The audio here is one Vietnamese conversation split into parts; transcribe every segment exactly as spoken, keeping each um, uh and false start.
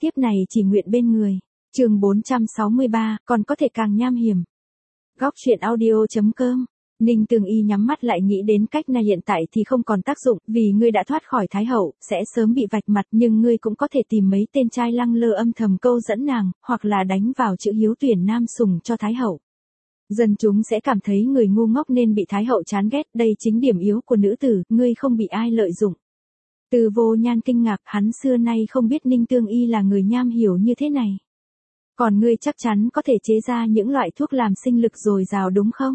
tiếp này chỉ nguyện bên người. Chương bốn trăm sáu mươi ba, còn có thể càng nham hiểm. Góc truyện audio chấm com. Ninh Tương Y nhắm mắt lại nghĩ đến cách này hiện tại thì không còn tác dụng, vì ngươi đã thoát khỏi Thái Hậu, sẽ sớm bị vạch mặt, nhưng ngươi cũng có thể tìm mấy tên trai lăng lơ âm thầm câu dẫn nàng, hoặc là đánh vào chữ hiếu tuyển nam sùng cho Thái Hậu. Dân chúng sẽ cảm thấy người ngu ngốc nên bị Thái Hậu chán ghét, đây chính điểm yếu của nữ tử, ngươi không bị ai lợi dụng. Từ Vô Nhan kinh ngạc, hắn xưa nay không biết Ninh Tương Y là người nham hiểu như thế này. Còn ngươi chắc chắn có thể chế ra những loại thuốc làm sinh lực dồi dào đúng không?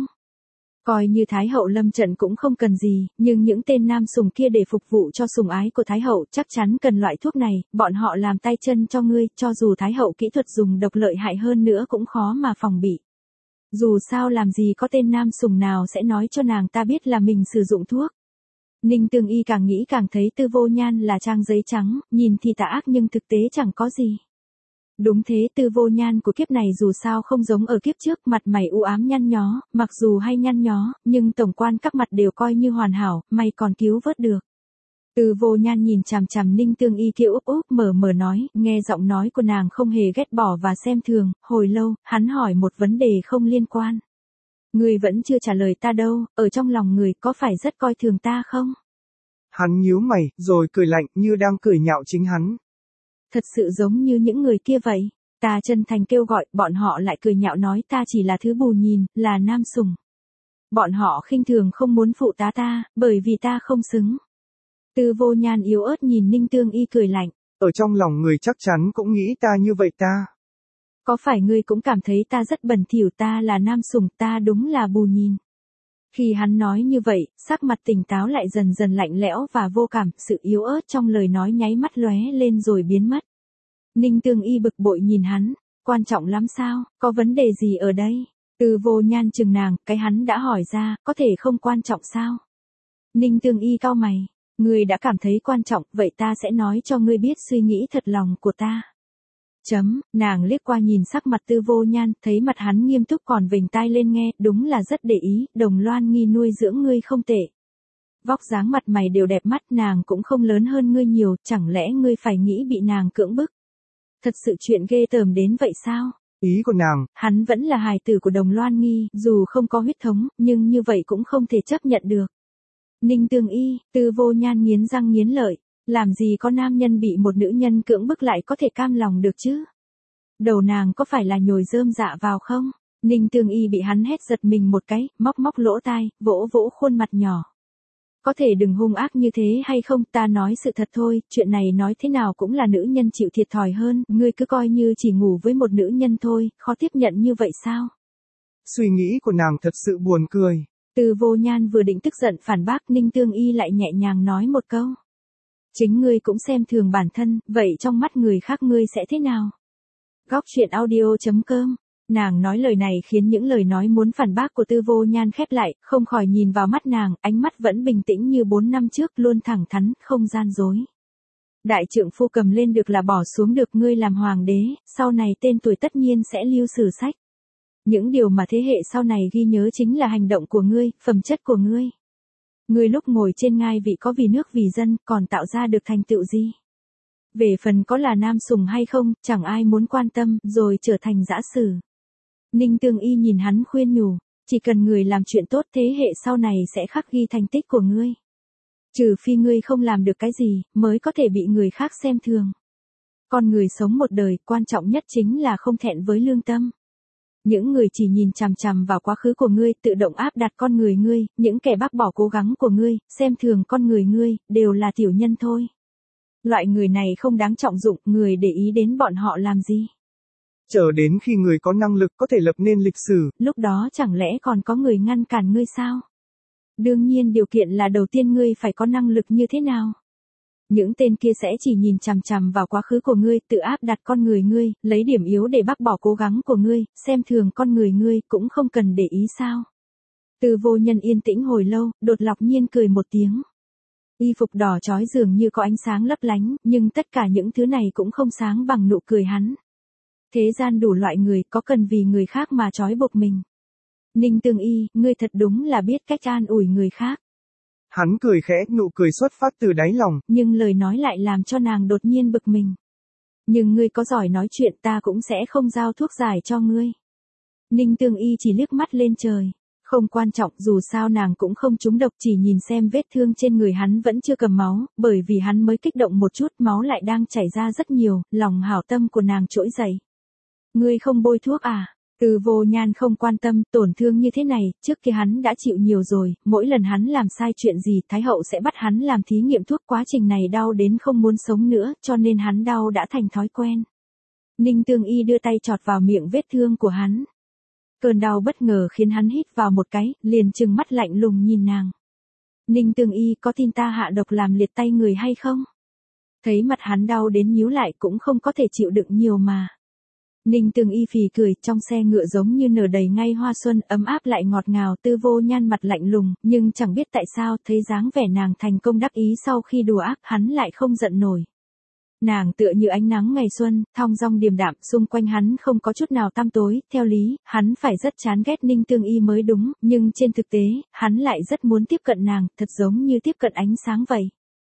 Coi như Thái Hậu lâm trận cũng không cần gì, nhưng những tên nam sùng kia để phục vụ cho sùng ái của Thái Hậu chắc chắn cần loại thuốc này, bọn họ làm tay chân cho ngươi, cho dù Thái Hậu kỹ thuật dùng độc lợi hại hơn nữa cũng khó mà phòng bị. Dù sao làm gì có tên nam sùng nào sẽ nói cho nàng ta biết là mình sử dụng thuốc. Ninh Tương Y càng nghĩ càng thấy Tư Vô Nhan là trang giấy trắng, nhìn thì tà ác nhưng thực tế chẳng có gì. Đúng thế, Tư Vô Nhan của kiếp này dù sao không giống ở kiếp trước, mặt mày u ám nhăn nhó, mặc dù hay nhăn nhó, nhưng tổng quan các mặt đều coi như hoàn hảo, may còn cứu vớt được. Tư Vô Nhan nhìn chằm chằm Ninh Tương Y kia úp úp mở mở nói, nghe giọng nói của nàng không hề ghét bỏ và xem thường, hồi lâu, hắn hỏi một vấn đề không liên quan. Người vẫn chưa trả lời ta đâu, ở trong lòng người có phải rất coi thường ta không? Hắn nhíu mày, rồi cười lạnh như đang cười nhạo chính hắn. Thật sự giống như những người kia vậy. Ta chân thành kêu gọi, bọn họ lại cười nhạo nói ta chỉ là thứ bù nhìn, là nam sùng. Bọn họ khinh thường không muốn phụ tá ta, bởi vì ta không xứng. Tư Vô Nhan yếu ớt nhìn Ninh Tương Y cười lạnh. Ở trong lòng người chắc chắn cũng nghĩ ta như vậy ta. Có phải ngươi cũng cảm thấy ta rất bẩn thỉu, ta là nam sùng, ta đúng là bù nhìn. Khi hắn nói như vậy, sắc mặt tỉnh táo lại dần dần lạnh lẽo và vô cảm, sự yếu ớt trong lời nói nháy mắt lóe lên rồi biến mất. Ninh Tương Y bực bội nhìn hắn, quan trọng lắm sao, có vấn đề gì ở đây? Tư Vô Nhan chừng nàng, cái hắn đã hỏi ra, có thể không quan trọng sao? Ninh Tương Y cau mày, ngươi đã cảm thấy quan trọng, vậy ta sẽ nói cho ngươi biết suy nghĩ thật lòng của ta. Chấm, nàng liếc qua nhìn sắc mặt Tư Vô Nhan, thấy mặt hắn nghiêm túc còn vểnh tai lên nghe, đúng là rất để ý, Đồng Loan Nghi nuôi dưỡng ngươi không tệ. Vóc dáng mặt mày đều đẹp mắt, nàng cũng không lớn hơn ngươi nhiều, chẳng lẽ ngươi phải nghĩ bị nàng cưỡng bức? Thật sự chuyện ghê tởm đến vậy sao? Ý của nàng, hắn vẫn là hài tử của Đồng Loan Nghi, dù không có huyết thống, nhưng như vậy cũng không thể chấp nhận được. Ninh Tương Y, Tư Vô Nhan nghiến răng nghiến lợi. Làm gì có nam nhân bị một nữ nhân cưỡng bức lại có thể cam lòng được chứ? Đầu nàng có phải là nhồi rơm dạ vào không? Ninh Tương Y bị hắn hét giật mình một cái, móc móc lỗ tai, vỗ vỗ khuôn mặt nhỏ. Có thể đừng hung ác như thế hay không, ta nói sự thật thôi, chuyện này nói thế nào cũng là nữ nhân chịu thiệt thòi hơn, ngươi cứ coi như chỉ ngủ với một nữ nhân thôi, khó tiếp nhận như vậy sao? Suy nghĩ của nàng thật sự buồn cười. Từ Vô Nhan vừa định tức giận phản bác, Ninh Tương Y lại nhẹ nhàng nói một câu. Chính ngươi cũng xem thường bản thân, vậy trong mắt người khác ngươi sẽ thế nào? Góc truyện audio chấm com. Nàng nói lời này khiến những lời nói muốn phản bác của Tư Vô Nhan khép lại, không khỏi nhìn vào mắt nàng, ánh mắt vẫn bình tĩnh như bốn năm trước, luôn thẳng thắn, không gian dối. Đại trượng phu cầm lên được là bỏ xuống được, ngươi làm hoàng đế, sau này tên tuổi tất nhiên sẽ lưu sử sách. Những điều mà thế hệ sau này ghi nhớ chính là hành động của ngươi, phẩm chất của ngươi. Ngươi lúc ngồi trên ngai vị có vì nước vì dân, còn tạo ra được thành tựu gì? Về phần có là nam sùng hay không, chẳng ai muốn quan tâm, rồi trở thành dã sử. Ninh Tương Y nhìn hắn khuyên nhủ, chỉ cần người làm chuyện tốt thế hệ sau này sẽ khắc ghi thành tích của ngươi. Trừ phi ngươi không làm được cái gì, mới có thể bị người khác xem thường. Con người sống một đời, quan trọng nhất chính là không thẹn với lương tâm. Những người chỉ nhìn chằm chằm vào quá khứ của ngươi, tự động áp đặt con người ngươi, những kẻ bác bỏ cố gắng của ngươi, xem thường con người ngươi, đều là tiểu nhân thôi. Loại người này không đáng trọng dụng, người để ý đến bọn họ làm gì? Chờ đến khi người có năng lực có thể lập nên lịch sử, lúc đó chẳng lẽ còn có người ngăn cản ngươi sao? Đương nhiên điều kiện là đầu tiên ngươi phải có năng lực như thế nào? Những tên kia sẽ chỉ nhìn chằm chằm vào quá khứ của ngươi, tự áp đặt con người ngươi, lấy điểm yếu để bác bỏ cố gắng của ngươi, xem thường con người ngươi, cũng không cần để ý sao? Từ Vô Nhân yên tĩnh hồi lâu, đột lọc nhiên cười một tiếng. Y phục đỏ chói dường như có ánh sáng lấp lánh, nhưng tất cả những thứ này cũng không sáng bằng nụ cười hắn. Thế gian đủ loại người, có cần vì người khác mà trói buộc mình. Ninh Tương Y, ngươi thật đúng là biết cách an ủi người khác. Hắn cười khẽ, nụ cười xuất phát từ đáy lòng. Nhưng lời nói lại làm cho nàng đột nhiên bực mình. Nhưng ngươi có giỏi nói chuyện ta cũng sẽ không giao thuốc giải cho ngươi. Ninh Tương Y chỉ liếc mắt lên trời. Không quan trọng, dù sao nàng cũng không trúng độc, chỉ nhìn xem vết thương trên người hắn vẫn chưa cầm máu, bởi vì hắn mới kích động một chút, máu lại đang chảy ra rất nhiều, lòng hảo tâm của nàng trỗi dậy. Ngươi không bôi thuốc à? Từ Vô Nhan không quan tâm, tổn thương như thế này, trước kia hắn đã chịu nhiều rồi, mỗi lần hắn làm sai chuyện gì, Thái hậu sẽ bắt hắn làm thí nghiệm thuốc, quá trình này đau đến không muốn sống nữa, cho nên hắn đau đã thành thói quen. Ninh Tương Y đưa tay chọt vào miệng vết thương của hắn. Cơn đau bất ngờ khiến hắn hít vào một cái, liền trừng mắt lạnh lùng nhìn nàng. Ninh Tương Y, có tin ta hạ độc làm liệt tay người hay không? Thấy mặt hắn đau đến nhíu lại cũng không có thể chịu đựng nhiều mà. Ninh Tương Y phì cười, trong xe ngựa giống như nở đầy ngay hoa xuân, ấm áp lại ngọt ngào. Tư Vô Nhan mặt lạnh lùng, nhưng chẳng biết tại sao, thấy dáng vẻ nàng thành công đắc ý sau khi đùa ác, hắn lại không giận nổi. Nàng tựa như ánh nắng ngày xuân, thong dong điềm đạm, xung quanh hắn không có chút nào tăm tối, theo lý, hắn phải rất chán ghét Ninh Tương Y mới đúng, nhưng trên thực tế, hắn lại rất muốn tiếp cận nàng, thật giống như tiếp cận ánh sáng vậy.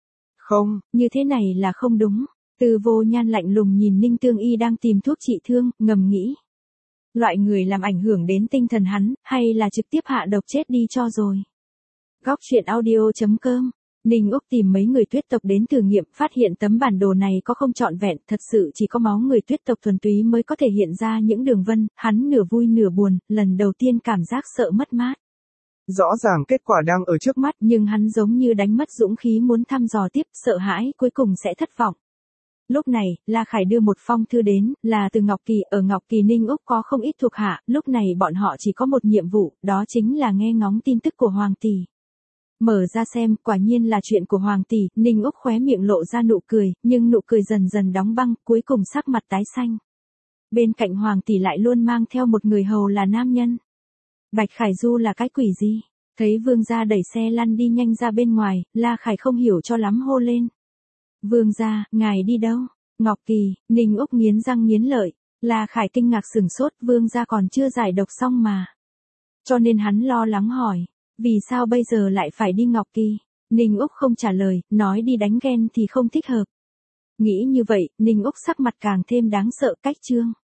Không, như thế này là không đúng. Tư Vô Nhan lạnh lùng nhìn Ninh Tương Y đang tìm thuốc trị thương, ngầm nghĩ. Loại người làm ảnh hưởng đến tinh thần hắn, hay là trực tiếp hạ độc chết đi cho rồi. Góc truyện audio chấm com. Ninh Úc tìm mấy người tuyết tộc đến thử nghiệm, phát hiện tấm bản đồ này có không trọn vẹn, thật sự chỉ có máu người tuyết tộc thuần túy mới có thể hiện ra những đường vân, hắn nửa vui nửa buồn, lần đầu tiên cảm giác sợ mất mát. Rõ ràng kết quả đang ở trước mắt, nhưng hắn giống như đánh mất dũng khí muốn thăm dò tiếp, sợ hãi cuối cùng sẽ thất vọng. Lúc này, La Khải đưa một phong thư đến, là từ Ngọc Kỳ, ở Ngọc Kỳ Ninh Úc có không ít thuộc hạ, lúc này bọn họ chỉ có một nhiệm vụ, đó chính là nghe ngóng tin tức của Hoàng tỷ. Mở ra xem, quả nhiên là chuyện của Hoàng tỷ, Ninh Úc khóe miệng lộ ra nụ cười, nhưng nụ cười dần dần đóng băng, cuối cùng sắc mặt tái xanh. Bên cạnh Hoàng tỷ lại luôn mang theo một người hầu là nam nhân. Bạch Khải Du là cái quỷ gì? Thấy vương gia đẩy xe lăn đi nhanh ra bên ngoài, La Khải không hiểu cho lắm hô lên. Vương gia, ngài đi đâu? Ngọc Kỳ, Ninh Úc nghiến răng nghiến lợi, La Khải kinh ngạc sửng sốt, vương gia còn chưa giải độc xong mà. Cho nên hắn lo lắng hỏi, vì sao bây giờ lại phải đi Ngọc Kỳ? Ninh Úc không trả lời, nói đi đánh ghen thì không thích hợp. Nghĩ như vậy, Ninh Úc sắc mặt càng thêm đáng sợ, cách chương.